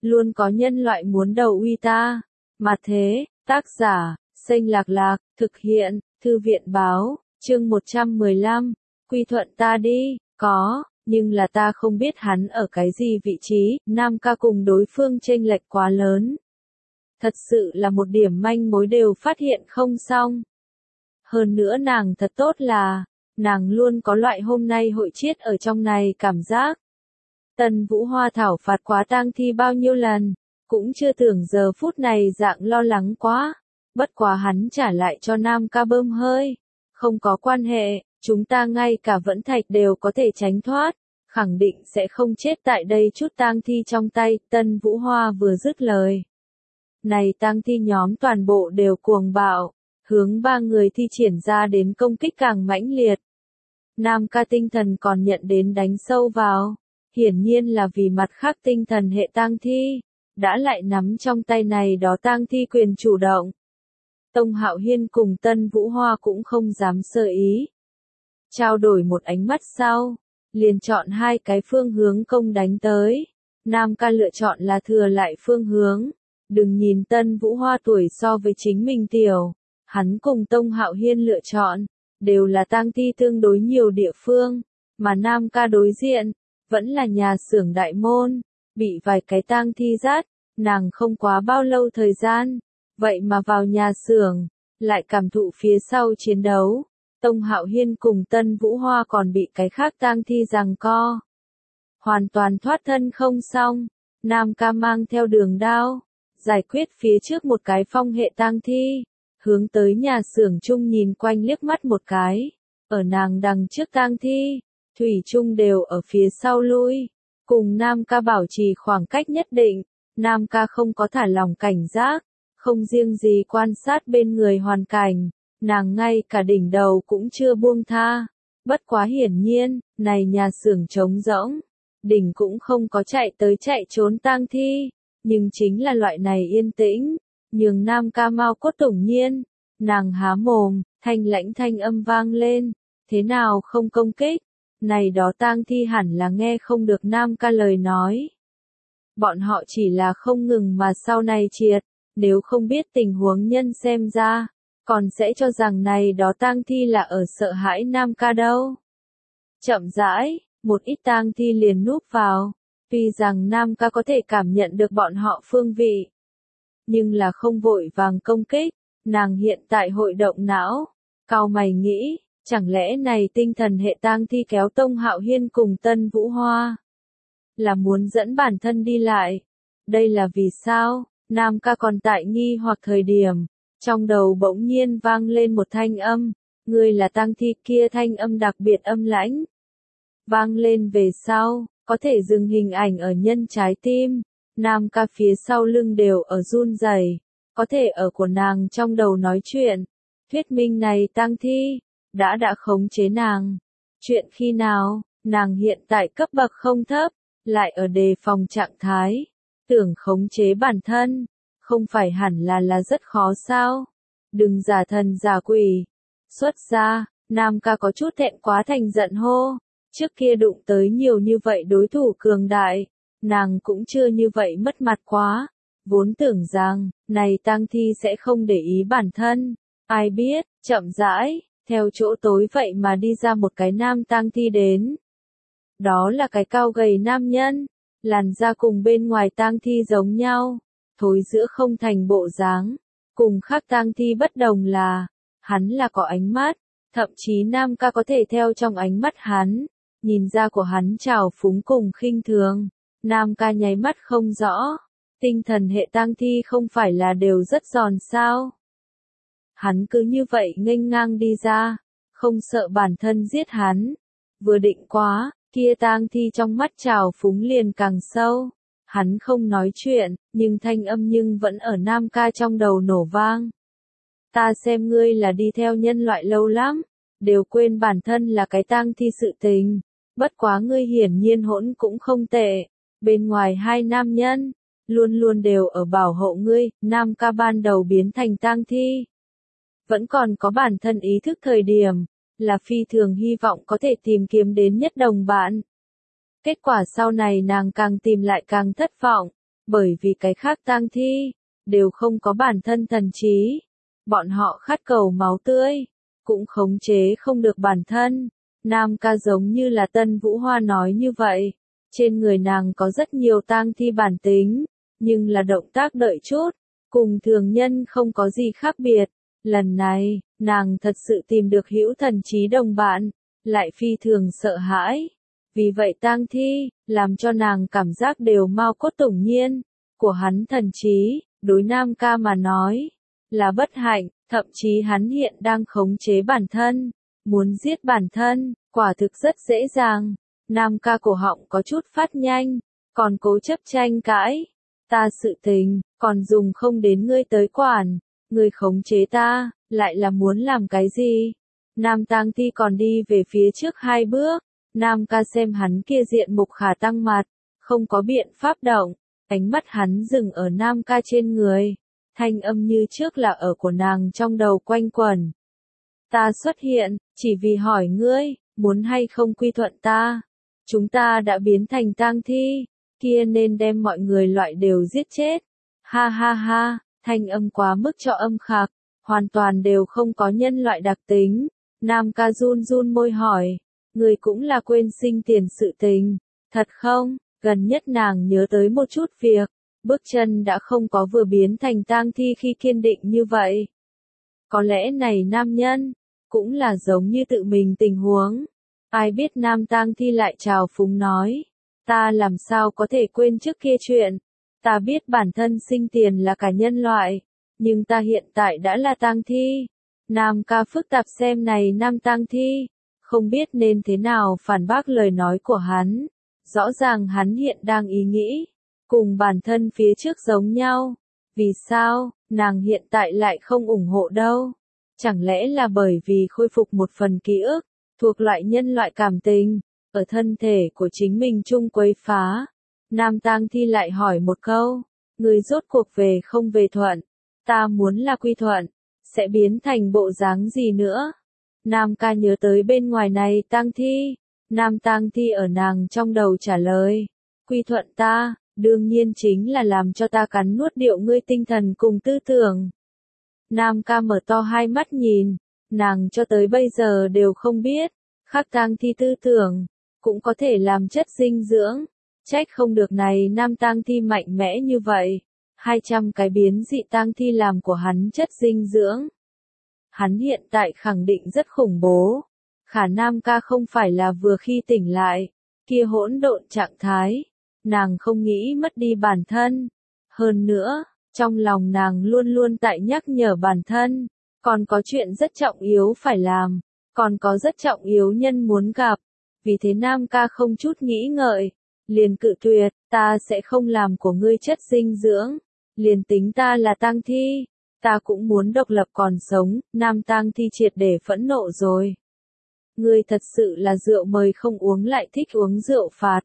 luôn có nhân loại muốn đầu uy ta. Mà thế, tác giả, Xanh Lạc Lạc, thực hiện, Thư viện báo, chương 115, quy thuận ta đi, có, nhưng là ta không biết hắn ở cái gì vị trí, Nam ca cùng đối phương chênh lệch quá lớn. Thật sự là một điểm manh mối đều phát hiện không xong. Hơn nữa nàng thật tốt là, nàng luôn có loại hôm nay hội chiết ở trong này cảm giác. Tần Vũ Hoa thảo phạt quá tang thi bao nhiêu lần, cũng chưa tưởng giờ phút này dạng lo lắng quá. Bất quá hắn trả lại cho Nam ca bơm hơi. Không có quan hệ, chúng ta ngay cả vẫn thạch đều có thể tránh thoát. Khẳng định sẽ không chết tại đây chút tang thi trong tay. Tân Vũ Hoa vừa dứt lời. Này tang thi nhóm toàn bộ đều cuồng bạo, hướng ba người thi triển ra đến công kích càng mãnh liệt. Nam ca tinh thần còn nhận đến đánh sâu vào. Hiển nhiên là vì mặt khác tinh thần hệ tang thi, đã lại nắm trong tay này đó tang thi quyền chủ động. Tông Hạo Hiên cùng Tân Vũ Hoa cũng không dám sơ ý. Trao đổi một ánh mắt sau, liền chọn hai cái phương hướng công đánh tới. Nam ca lựa chọn là thừa lại phương hướng. Đừng nhìn Tân Vũ Hoa tuổi so với chính mình tiểu, hắn cùng Tông Hạo Hiên lựa chọn, đều là tang thi tương đối nhiều địa phương, mà Nam ca đối diện, vẫn là nhà xưởng đại môn, bị vài cái tang thi rát, nàng không quá bao lâu thời gian, vậy mà vào nhà xưởng, lại cảm thụ phía sau chiến đấu. Tông Hạo Hiên cùng Tân Vũ Hoa còn bị cái khác tang thi giằng co. Hoàn toàn thoát thân không xong, Nam ca mang theo đường đao, giải quyết phía trước một cái phong hệ tang thi, hướng tới nhà xưởng chung nhìn quanh liếc mắt một cái, ở nàng đằng trước tang thi, thủy chung đều ở phía sau lui, cùng Nam ca bảo trì khoảng cách nhất định. Nam ca không có thả lòng cảnh giác, không riêng gì quan sát bên người hoàn cảnh, nàng ngay cả đỉnh đầu cũng chưa buông tha. Bất quá hiển nhiên, này nhà xưởng trống rỗng, đỉnh cũng không có chạy tới chạy trốn tang thi, nhưng chính là loại này yên tĩnh, nhường Nam ca mau cốt tủng nhiên. Nàng há mồm, thanh lãnh thanh âm vang lên, thế nào không công kích, này đó tang thi hẳn là nghe không được Nam ca lời nói. Bọn họ chỉ là không ngừng mà sau này triệt, nếu không biết tình huống nhân xem ra, còn sẽ cho rằng này đó tang thi là ở sợ hãi Nam ca đâu. Chậm rãi, một ít tang thi liền núp vào, tuy rằng Nam ca có thể cảm nhận được bọn họ phương vị, nhưng là không vội vàng công kích. Nàng hiện tại hội động não, cau mày nghĩ, chẳng lẽ này tinh thần hệ tang thi kéo Tông Hạo Hiên cùng Tân Vũ Hoa, là muốn dẫn bản thân đi lại. Đây là vì sao? Nam ca còn tại nghi hoặc thời điểm, trong đầu bỗng nhiên vang lên một thanh âm, ngươi là tang thi, kia thanh âm đặc biệt âm lãnh. Vang lên về sau, có thể dừng hình ảnh ở nhân trái tim, Nam ca phía sau lưng đều ở run rẩy, có thể ở của nàng trong đầu nói chuyện, thuyết minh này tang thi, đã khống chế nàng. Chuyện khi nào, nàng hiện tại cấp bậc không thấp, lại ở đề phòng trạng thái, tưởng khống chế bản thân, không phải hẳn là rất khó sao? Đừng giả thần giả quỷ. Xuất ra, Nam ca có chút thẹn quá thành giận hô, trước kia đụng tới nhiều như vậy đối thủ cường đại, nàng cũng chưa như vậy mất mặt quá, vốn tưởng rằng, này tang thi sẽ không để ý bản thân, ai biết, chậm rãi, theo chỗ tối vậy mà đi ra một cái nam tang thi đến. Đó là cái cao gầy nam nhân, làn da cùng bên ngoài tang thi giống nhau, thối giữa không thành bộ dáng, cùng khác tang thi bất đồng là, hắn là có ánh mắt, thậm chí Nam ca có thể theo trong ánh mắt hắn, nhìn ra của hắn trào phúng cùng khinh thường. Nam ca nháy mắt không rõ, tinh thần hệ tang thi không phải là đều rất giòn sao? Hắn cứ như vậy nghênh ngang đi ra, không sợ bản thân giết hắn. Vừa định quá, kia tang thi trong mắt trào phúng liền càng sâu. Hắn không nói chuyện, nhưng thanh âm nhưng vẫn ở Nam ca trong đầu nổ vang. Ta xem ngươi là đi theo nhân loại lâu lắm, đều quên bản thân là cái tang thi sự tình. Bất quá ngươi hiển nhiên hỗn cũng không tệ. Bên ngoài hai nam nhân, luôn luôn đều ở bảo hộ ngươi. Nam ca ban đầu biến thành tang thi, vẫn còn có bản thân ý thức thời điểm, là phi thường hy vọng có thể tìm kiếm đến nhất đồng bạn. Kết quả sau này nàng càng tìm lại càng thất vọng, bởi vì cái khác tang thi đều không có bản thân thần trí, bọn họ khát cầu máu tươi, cũng khống chế không được bản thân. Nam ca giống như là Tân Vũ Hoa nói như vậy, trên người nàng có rất nhiều tang thi bản tính, nhưng là động tác đợi chút, cùng thường nhân không có gì khác biệt. Lần này, nàng thật sự tìm được hữu thần trí đồng bạn, lại phi thường sợ hãi. Vì vậy tang thi, làm cho nàng cảm giác đều mau cốt tủng nhiên, của hắn thần trí, đối Nam ca mà nói, là bất hạnh, thậm chí hắn hiện đang khống chế bản thân, muốn giết bản thân, quả thực rất dễ dàng. Nam ca cổ họng có chút phát nhanh, còn cố chấp tranh cãi. Ta sự tình, còn dùng không đến ngươi tới quản, ngươi khống chế ta, lại là muốn làm cái gì? Nam tang thi còn đi về phía trước 2 bước, Nam ca xem hắn kia diện mục khả tăng mặt, không có biện pháp động, ánh mắt hắn dừng ở Nam ca trên người, thanh âm như trước là ở của nàng trong đầu quanh quẩn. Ta xuất hiện, chỉ vì hỏi ngươi, muốn hay không quy thuận ta? Chúng ta đã biến thành tang thi, kia nên đem mọi người loại đều giết chết. Ha ha ha, thanh âm quá mức cho âm khạc, hoàn toàn đều không có nhân loại đặc tính. Nam ca run run môi hỏi, người cũng là quên sinh tiền sự tình, thật không? Gần nhất nàng nhớ tới một chút việc, bước chân đã không có vừa biến thành tang thi khi kiên định như vậy. Có lẽ này nam nhân, cũng là giống như tự mình tình huống. Ai biết nam tang thi lại trào phúng nói, ta làm sao có thể quên trước kia chuyện, ta biết bản thân sinh tiền là cả nhân loại, nhưng ta hiện tại đã là tang thi. Nam ca phức tạp xem này nam tang thi, không biết nên thế nào phản bác lời nói của hắn. Rõ ràng hắn hiện đang ý nghĩ, cùng bản thân phía trước giống nhau. Vì sao, nàng hiện tại lại không ủng hộ đâu? Chẳng lẽ là bởi vì khôi phục một phần ký ức, thuộc loại nhân loại cảm tình, ở thân thể của chính mình chung quấy phá? Nam tang thi lại hỏi một câu, người rốt cuộc về không về thuận? Ta muốn là quy thuận, sẽ biến thành bộ dáng gì nữa? Nam ca nhớ tới bên ngoài này tang thi. Nam tang thi ở nàng trong đầu trả lời, quy thuận ta, đương nhiên chính là làm cho ta cắn nuốt điệu ngươi tinh thần cùng tư tưởng. Nam ca mở to hai mắt nhìn, nàng cho tới bây giờ đều không biết, khác tang thi tư tưởng, cũng có thể làm chất dinh dưỡng, trách không được này nam tang thi mạnh mẽ như vậy, 200 cái biến dị tang thi làm của hắn chất dinh dưỡng. Hắn hiện tại khẳng định rất khủng bố. Khả Nam ca không phải là vừa khi tỉnh lại, kia hỗn độn trạng thái, nàng không nghĩ mất đi bản thân. Hơn nữa, trong lòng nàng luôn luôn tại nhắc nhở bản thân, còn có chuyện rất trọng yếu phải làm, còn có rất trọng yếu nhân muốn gặp. Vì thế Nam ca không chút nghĩ ngợi, liền cự tuyệt, ta sẽ không làm của ngươi chất dinh dưỡng, liền tính ta là tang thi, ta cũng muốn độc lập còn sống. Nam tang thi triệt để phẫn nộ rồi. Ngươi thật sự là rượu mời không uống lại thích uống rượu phạt.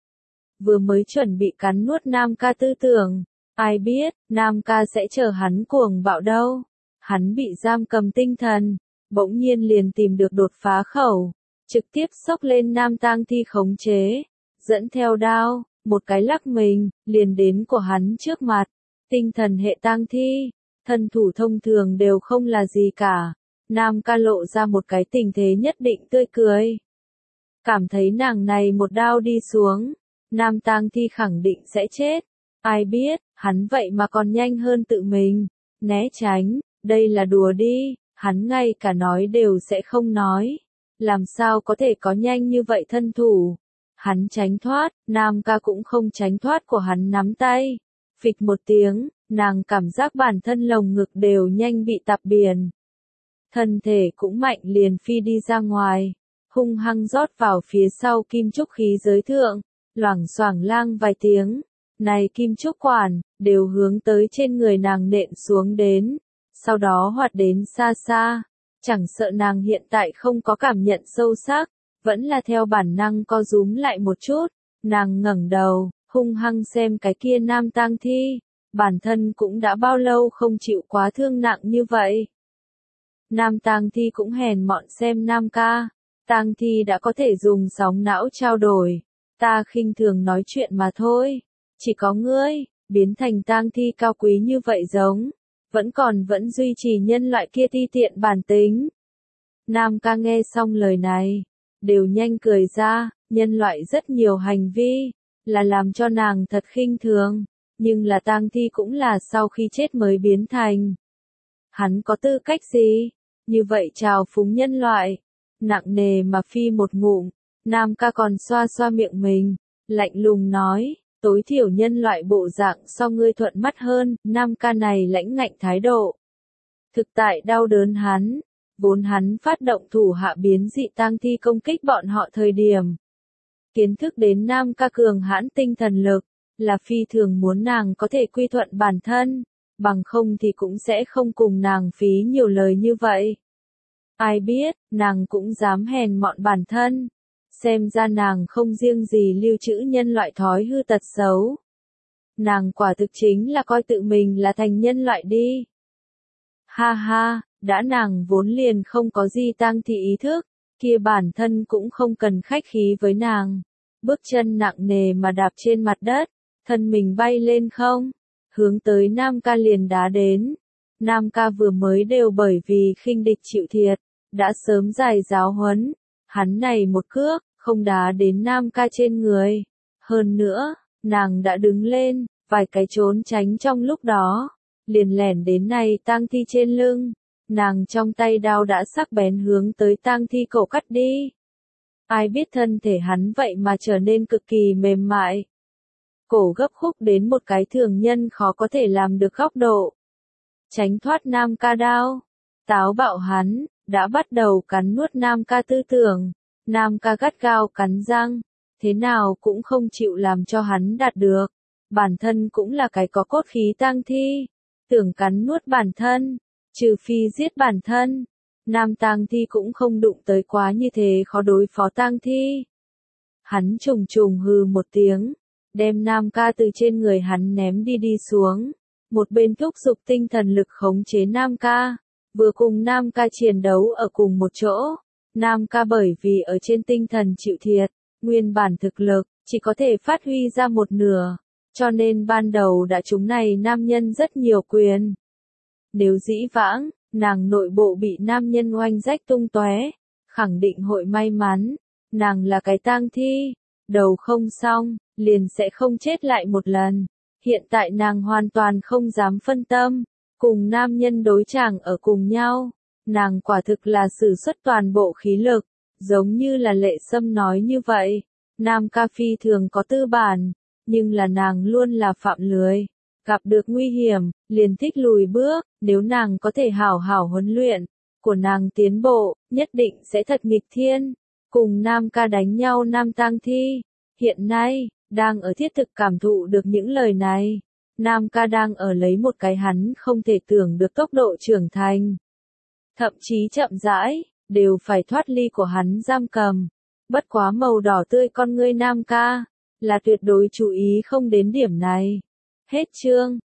Vừa mới chuẩn bị cắn nuốt Nam ca tư tưởng, ai biết, Nam ca sẽ chờ hắn cuồng bạo đâu. Hắn bị giam cầm tinh thần, bỗng nhiên liền tìm được đột phá khẩu, trực tiếp xốc lên Nam tang thi khống chế, dẫn theo đao, một cái lắc mình, liền đến của hắn trước mặt. Tinh thần hệ tang thi, thân thủ thông thường đều không là gì cả. Nam ca lộ ra một cái tình thế nhất định tươi cười. Cảm thấy nàng này một đao đi xuống, Nam tang thi khẳng định sẽ chết. Ai biết, hắn vậy mà còn nhanh hơn tự mình. Né tránh, đây là đùa đi, hắn ngay cả nói đều sẽ không nói. Làm sao có thể có nhanh như vậy thân thủ? Hắn tránh thoát, Nam ca cũng không tránh thoát của hắn nắm tay. Phịch một tiếng, nàng cảm giác bản thân lồng ngực đều nhanh bị tạp biển. Thân thể cũng mạnh liền phi đi ra ngoài, hung hăng rót vào phía sau kim trúc khí giới thượng, loảng xoảng lang vài tiếng. Này kim trúc quản, đều hướng tới trên người nàng nện xuống đến, sau đó hoạt đến xa xa. Chẳng sợ nàng hiện tại không có cảm nhận sâu sắc, vẫn là theo bản năng co rúm lại một chút. Nàng ngẩng đầu, hung hăng xem cái kia nam tang thi, bản thân cũng đã bao lâu không chịu quá thương nặng như vậy. Nam tang thi cũng hèn mọn xem Nam ca, tang thi đã có thể dùng sóng não trao đổi, ta khinh thường nói chuyện mà thôi, chỉ có ngươi, biến thành tang thi cao quý như vậy giống, vẫn duy trì nhân loại kia ti tiện bản tính. Nam ca nghe xong lời này, đều nhanh cười ra, nhân loại rất nhiều hành vi, là làm cho nàng thật khinh thường, nhưng là tang thi cũng là sau khi chết mới biến thành. Hắn có tư cách gì? Như vậy trào phúng nhân loại, nặng nề mà phi một ngụm, Nam ca còn xoa xoa miệng mình, lạnh lùng nói, tối thiểu nhân loại bộ dạng so ngươi thuận mắt hơn, Nam ca này lãnh ngạnh thái độ. Thực tại đau đớn hắn, vốn hắn phát động thủ hạ biến dị tang thi công kích bọn họ thời điểm. Kiến thức đến Nam ca cường hãn tinh thần lực, là phi thường muốn nàng có thể quy thuận bản thân, bằng không thì cũng sẽ không cùng nàng phí nhiều lời như vậy. Ai biết, nàng cũng dám hèn mọn bản thân. Xem ra nàng không riêng gì lưu trữ nhân loại thói hư tật xấu. Nàng quả thực chính là coi tự mình là thành nhân loại đi. Ha ha, đã nàng vốn liền không có gì tang thi ý thức, kia bản thân cũng không cần khách khí với nàng. Bước chân nặng nề mà đạp trên mặt đất, thân mình bay lên không, hướng tới Nam ca liền đá đến. Nam ca vừa mới đều bởi vì khinh địch chịu thiệt, đã sớm giải giáo huấn, hắn này một cước, không đá đến Nam ca trên người. Hơn nữa, nàng đã đứng lên, vài cái trốn tránh trong lúc đó, liền lẻn đến này tang thi trên lưng, nàng trong tay đao đã sắc bén hướng tới tang thi cổ cắt đi. Ai biết thân thể hắn vậy mà trở nên cực kỳ mềm mại. Cổ gấp khúc đến một cái thường nhân khó có thể làm được góc độ. Tránh thoát Nam ca đao, táo bạo hắn, đã bắt đầu cắn nuốt Nam ca tư tưởng. Nam ca gắt gao cắn răng, thế nào cũng không chịu làm cho hắn đạt được. Bản thân cũng là cái có cốt khí tang thi, tưởng cắn nuốt bản thân, trừ phi giết bản thân. Nam tang thi cũng không đụng tới quá như thế khó đối phó tang thi. Hắn trùng trùng hừ một tiếng, đem Nam ca từ trên người hắn ném đi xuống. Một bên thúc giục tinh thần lực khống chế Nam ca, vừa cùng Nam ca chiến đấu ở cùng một chỗ. Nam ca bởi vì ở trên tinh thần chịu thiệt, nguyên bản thực lực, chỉ có thể phát huy ra một nửa, cho nên ban đầu đã trúng này nam nhân rất nhiều quyền. Nếu dĩ vãng, nàng nội bộ bị nam nhân oanh rách tung tóe, khẳng định hội may mắn, nàng là cái tang thi, đầu không xong, liền sẽ không chết lại một lần. Hiện tại nàng hoàn toàn không dám phân tâm, cùng nam nhân đối chàng ở cùng nhau. Nàng quả thực là sử xuất toàn bộ khí lực, giống như là Lệ Sâm nói như vậy. Nam ca phi thường có tư bản, nhưng là nàng luôn là phạm lười. Gặp được nguy hiểm, liền thích lùi bước, nếu nàng có thể hảo hảo huấn luyện, của nàng tiến bộ, nhất định sẽ thật nghịch thiên. Cùng Nam ca đánh nhau nam tang thi, hiện nay, đang ở thiết thực cảm thụ được những lời này. Nam ca đang ở lấy một cái hắn không thể tưởng được tốc độ trưởng thành. Thậm chí chậm rãi, đều phải thoát ly của hắn giam cầm. Bất quá màu đỏ tươi con ngươi Nam ca, là tuyệt đối chú ý không đến điểm này. Hết chương.